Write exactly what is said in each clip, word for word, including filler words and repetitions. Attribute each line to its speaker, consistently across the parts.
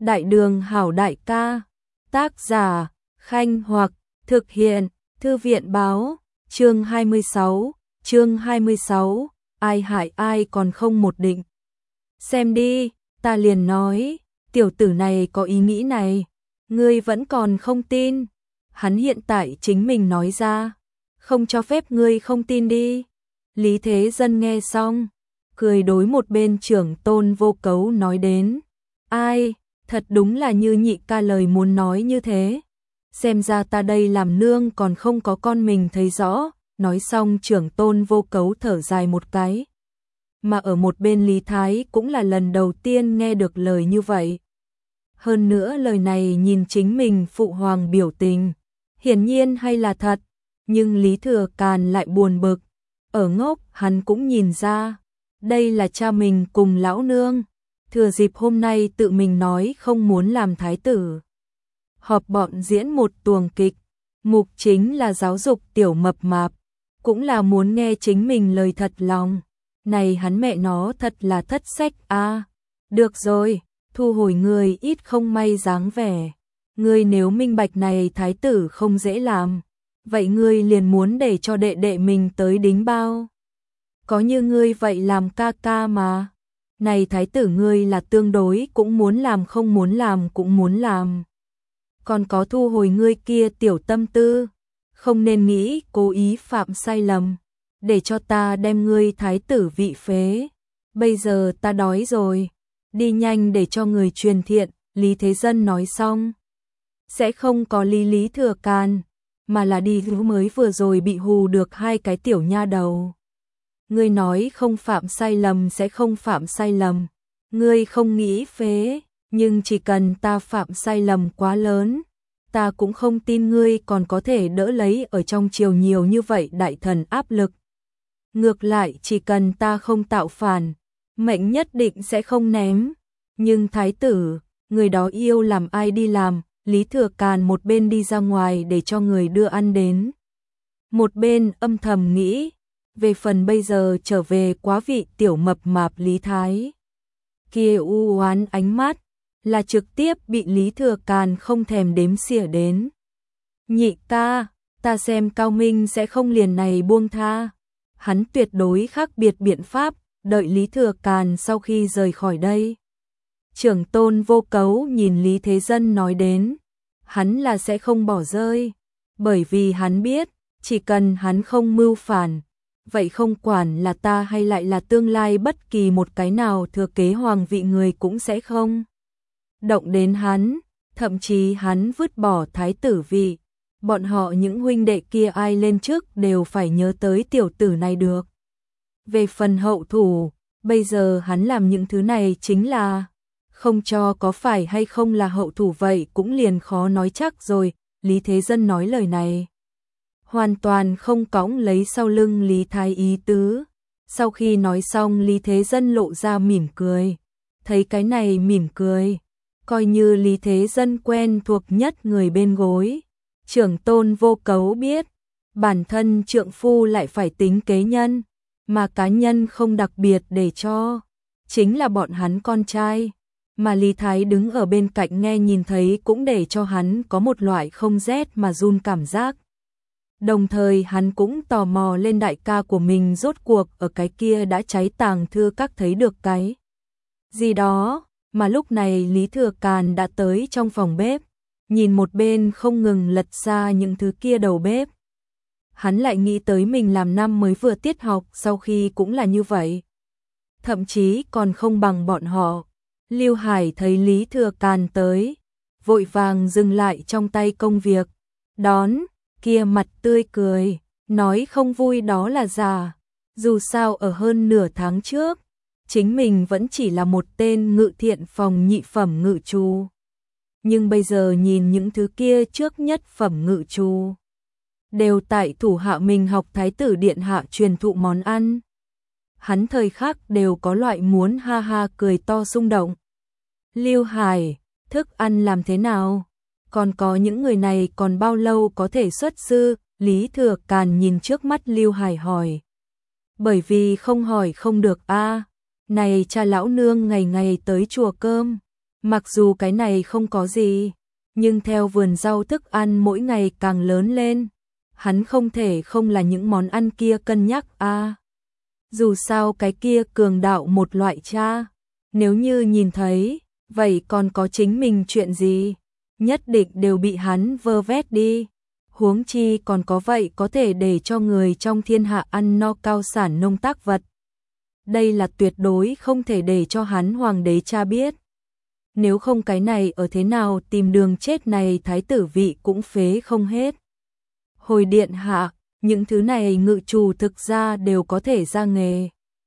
Speaker 1: Đại đường hảo đại ca. Tác giả, Khanh Hoặc, thực hiện, Thư viện báo, chương hai mươi sáu, chương hai mươi sáu, ai hại ai còn không một định. Xem đi, ta liền nói, tiểu tử này có ý nghĩ này, ngươi vẫn còn không tin. Hắn hiện tại chính mình nói ra, không cho phép ngươi không tin đi. Lý Thế Dân nghe xong, cười đối một bên trưởng tôn Vô Cấu nói đến, ai, thật đúng là như nhị ca lời muốn nói như thế. Xem ra ta đây làm nương còn không có con mình thấy rõ. Nói xong trưởng tôn Vô Cấu thở dài một cái. Mà ở một bên Lý Thái cũng là lần đầu tiên nghe được lời như vậy. Hơn nữa lời này nhìn chính mình phụ hoàng biểu tình, hiển nhiên hay là thật, nhưng Lý Thừa Càn lại buồn bực. Ở ngốc hắn cũng nhìn ra, đây là cha mình cùng lão nương, thừa dịp hôm nay tự mình nói không muốn làm thái tử. Họp bọn diễn một tuồng kịch, mục chính là giáo dục tiểu mập mạp, cũng là muốn nghe chính mình lời thật lòng. Này hắn mẹ nó thật là thất sách a. À, được rồi, thu hồi người ít không may dáng vẻ. Ngươi nếu minh bạch này thái tử không dễ làm, vậy ngươi liền muốn để cho đệ đệ mình tới đính bao. Có như ngươi vậy làm ca ca mà. Này thái tử ngươi là tương đối cũng muốn làm không muốn làm cũng muốn làm. Còn có thu hồi ngươi kia tiểu tâm tư, không nên nghĩ cố ý phạm sai lầm, để cho ta đem ngươi thái tử vị phế. Bây giờ ta đói rồi, đi nhanh để cho người truyền thiện. Lý Thế Dân nói xong, sẽ không có Lý Lý Thừa Càn, mà là đi mới vừa rồi bị hù được hai cái tiểu nha đầu. Ngươi nói không phạm sai lầm sẽ không phạm sai lầm, ngươi không nghĩ phế, nhưng chỉ cần ta phạm sai lầm quá lớn, ta cũng không tin ngươi còn có thể đỡ lấy ở trong triều nhiều như vậy đại thần áp lực. Ngược lại chỉ cần ta không tạo phản, mệnh nhất định sẽ không ném. Nhưng thái tử, người đó yêu làm ai đi làm. Lý Thừa Càn một bên đi ra ngoài để cho người đưa ăn đến, một bên âm thầm nghĩ, về phần bây giờ trở về quá vị tiểu mập mạp Lý Thái. Kia u oán ánh mắt, là trực tiếp bị Lý Thừa Càn không thèm đếm xỉa đến. Nhị ca, ta xem Cao Minh sẽ không liền này buông tha. Hắn tuyệt đối khác biệt biện pháp, đợi Lý Thừa Càn sau khi rời khỏi đây. Trưởng tôn Vô Cấu nhìn Lý Thế Dân nói đến, hắn là sẽ không bỏ rơi, bởi vì hắn biết, chỉ cần hắn không mưu phản, vậy không quản là ta hay lại là tương lai bất kỳ một cái nào thừa kế hoàng vị người cũng sẽ không động đến hắn, thậm chí hắn vứt bỏ thái tử vị, bọn họ những huynh đệ kia ai lên trước đều phải nhớ tới tiểu tử này được. Về phần hậu thủ, bây giờ hắn làm những thứ này chính là không cho có phải hay không là hậu thủ vậy cũng liền khó nói chắc rồi. Lý Thế Dân nói lời này hoàn toàn không cõng lấy sau lưng Lý Thái ý tứ. Sau khi nói xong Lý Thế Dân lộ ra mỉm cười. Thấy cái này mỉm cười, coi như Lý Thế Dân quen thuộc nhất người bên gối. Trưởng tôn Vô Cấu biết, bản thân trượng phu lại phải tính kế nhân, mà cá nhân không đặc biệt để cho, chính là bọn hắn con trai. Mà Lý Thái đứng ở bên cạnh nghe nhìn thấy cũng để cho hắn có một loại không rét mà run cảm giác. Đồng thời hắn cũng tò mò lên đại ca của mình rốt cuộc ở cái kia đã cháy tàng thư các thấy được cái gì đó. Mà lúc này Lý Thừa Càn đã tới trong phòng bếp, nhìn một bên không ngừng lật ra những thứ kia đầu bếp. Hắn lại nghĩ tới mình làm năm mới vừa tiết học sau khi cũng là như vậy. Thậm chí còn không bằng bọn họ. Lưu Hải thấy Lý Thừa Càn tới, vội vàng dừng lại trong tay công việc, đón, kia mặt tươi cười, nói không vui đó là giả. Dù sao ở hơn nửa tháng trước, chính mình vẫn chỉ là một tên ngự thiện phòng nhị phẩm ngự trù. Nhưng bây giờ nhìn những thứ kia trước nhất phẩm ngự trù, đều tại thủ hạ mình học thái tử điện hạ truyền thụ món ăn. Hắn thời khắc đều có loại muốn ha ha cười to xung động. Lưu Hải, thức ăn làm thế nào? Còn có những người này còn bao lâu có thể xuất sư? Lý Thừa Càn nhìn trước mắt Lưu Hải hỏi. Bởi vì không hỏi không được a. Này cha lão nương ngày ngày tới chùa cơm, Mặc dù cái này không có gì, nhưng theo vườn rau thức ăn mỗi ngày càng lớn lên, hắn không thể không là những món ăn kia cân nhắc a. À, dù sao cái kia cường đạo một loại cha, nếu như nhìn thấy, vậy còn có chính mình chuyện gì, nhất định đều bị hắn vơ vét đi. Huống chi còn có vậy có thể để cho người trong thiên hạ ăn no cao sản nông tác vật. Đây là tuyệt đối không thể để cho hắn hoàng đế cha biết. Nếu không cái này ở thế nào tìm đường chết này thái tử vị cũng phế không hết. Hồi điện hạ, những thứ này ngự trù thực ra đều có thể ra nghề.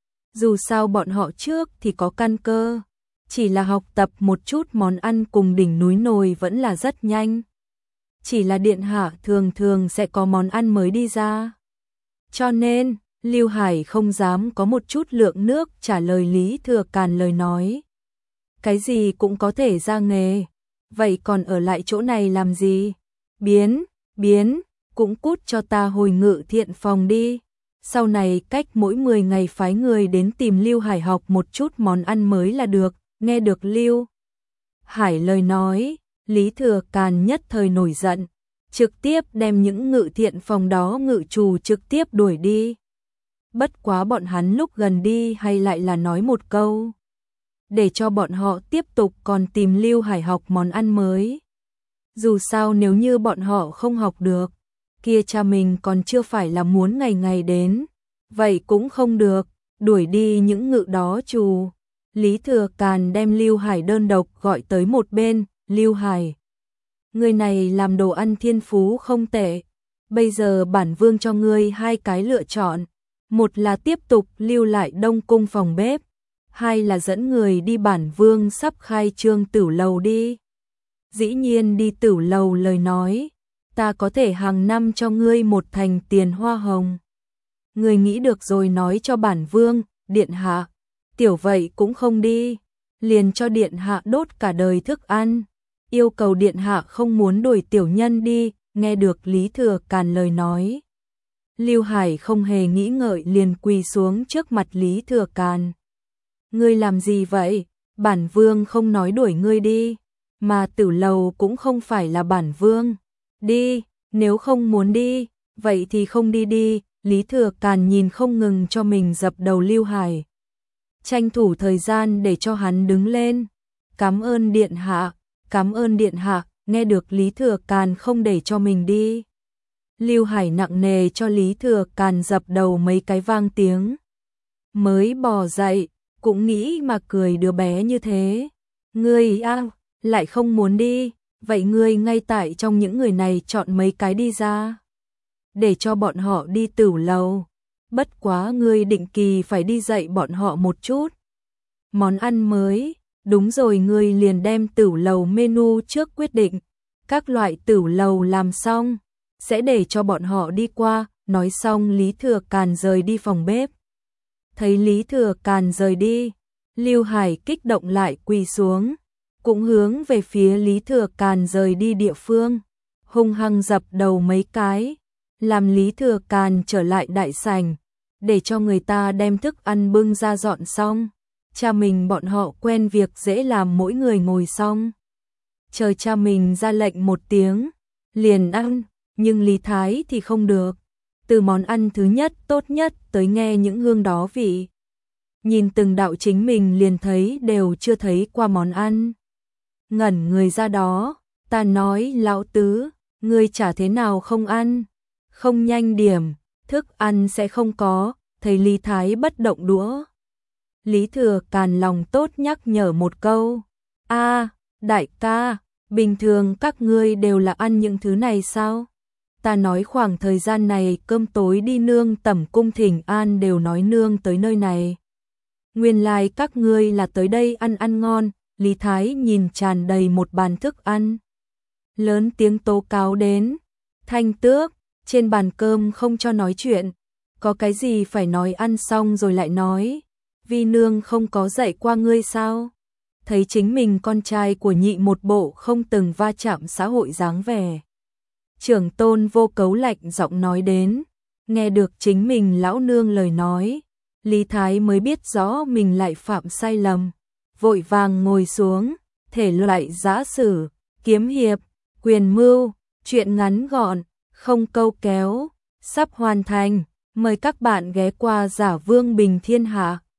Speaker 1: Dù sao bọn họ trước thì có căn cơ, chỉ là học tập một chút món ăn cùng đỉnh núi nồi vẫn là rất nhanh. Chỉ là điện hạ thường thường sẽ có món ăn mới đi ra. Cho nên, Lưu Hải không dám có một chút lượng nước trả lời Lý Thừa Càn lời nói. Cái gì cũng có thể ra nghề, vậy còn ở lại chỗ này làm gì? Biến, biến, cũng cút cho ta hồi ngự thiện phòng đi. Sau này cách mỗi mười ngày phái người đến tìm Lưu Hải học một chút món ăn mới là được. Nghe được Lưu Hải lời nói, Lý Thừa Càn nhất thời nổi giận, trực tiếp đem những ngự thiện phòng đó ngự trù trực tiếp đuổi đi. Bất quá bọn hắn lúc gần đi hay lại là nói một câu, để cho bọn họ tiếp tục còn tìm Lưu Hải học món ăn mới. Dù sao nếu như bọn họ không học được, kia cha mình còn chưa phải là muốn ngày ngày đến, vậy cũng không được, đuổi đi những ngự đó trù. Lý Thừa Càn đem Lưu Hải đơn độc gọi tới một bên. Lưu Hải, người này làm đồ ăn thiên phú không tệ, bây giờ bản vương cho ngươi hai cái lựa chọn, một là tiếp tục lưu lại Đông Cung phòng bếp, hai là dẫn người đi bản vương sắp khai trương tửu lầu đi. Dĩ nhiên đi tửu lầu lời nói, ta có thể hàng năm cho ngươi một thành tiền hoa hồng. Ngươi nghĩ được rồi nói cho bản vương, điện hạ, tiểu vậy cũng không đi, liền cho điện hạ đốt cả đời thức ăn. Yêu cầu điện hạ không muốn đuổi tiểu nhân đi. Nghe được Lý Thừa Càn lời nói, Lưu Hải không hề nghĩ ngợi liền quỳ xuống trước mặt Lý Thừa Càn. Ngươi làm gì vậy? Bản vương không nói đuổi ngươi đi, mà tửu lầu cũng không phải là bản vương. Đi, nếu không muốn đi, vậy thì không đi đi. Lý Thừa Càn nhìn không ngừng cho mình dập đầu Lưu Hải, tranh thủ thời gian để cho hắn đứng lên. Cảm ơn điện hạ, cảm ơn điện hạ. Nghe được Lý Thừa Càn không để cho mình đi, Lưu Hải nặng nề cho Lý Thừa Càn dập đầu mấy cái vang tiếng, mới bò dậy, cũng nghĩ mà cười đứa bé như thế. Ngươi a, lại không muốn đi, vậy ngươi ngay tại trong những người này chọn mấy cái đi ra, để cho bọn họ đi tửu lầu. Bất quá ngươi định kỳ phải đi dạy bọn họ một chút món ăn mới. Đúng rồi, ngươi liền đem tửu lầu menu trước quyết định, các loại tửu lầu làm xong, sẽ để cho bọn họ đi qua. Nói xong Lý Thừa Càn rời đi phòng bếp. Thấy Lý Thừa Càn rời đi, Lưu Hải kích động lại quỳ xuống, cũng hướng về phía Lý Thừa Càn rời đi địa phương, hung hăng dập đầu mấy cái, làm Lý Thừa Càn trở lại đại sảnh, để cho người ta đem thức ăn bưng ra dọn xong. Cha mình bọn họ quen việc dễ làm, mỗi người ngồi xong, chờ cha mình ra lệnh một tiếng, liền ăn. Nhưng Lý Thái thì không được, từ món ăn thứ nhất tốt nhất tới nghe những hương đó vị, nhìn từng đạo chính mình liền thấy đều chưa thấy qua món ăn, ngẩn người ra đó. Ta nói lão tứ, ngươi chả thế nào không ăn, không nhanh điểm, thức ăn sẽ không có. Thấy Lý Thái bất động đũa, Lý Thừa Càn lòng tốt nhắc nhở một câu. A, đại ca, bình thường các ngươi đều là ăn những thứ này sao? Ta nói khoảng thời gian này cơm tối đi nương tẩm cung thỉnh an đều nói nương tới nơi này. Nguyên lai like các ngươi là tới đây ăn ăn ngon. Lý Thái nhìn tràn đầy một bàn thức ăn, lớn tiếng tố cáo đến. Thanh Tước, trên bàn cơm không cho nói chuyện, có cái gì phải nói ăn xong rồi lại nói. Vi nương không có dạy qua ngươi sao? Thấy chính mình con trai của nhị một bộ không từng va chạm xã hội dáng vẻ, trưởng tôn Vô Cấu lạnh giọng nói đến. Nghe được chính mình lão nương lời nói, Lý Thái mới biết rõ mình lại phạm sai lầm, vội vàng ngồi xuống, thể loại giã sử, kiếm hiệp, quyền mưu, truyện ngắn gọn, không câu kéo, sắp hoàn thành. Mời các bạn ghé qua Giả Vương Bình Thiên Hạ.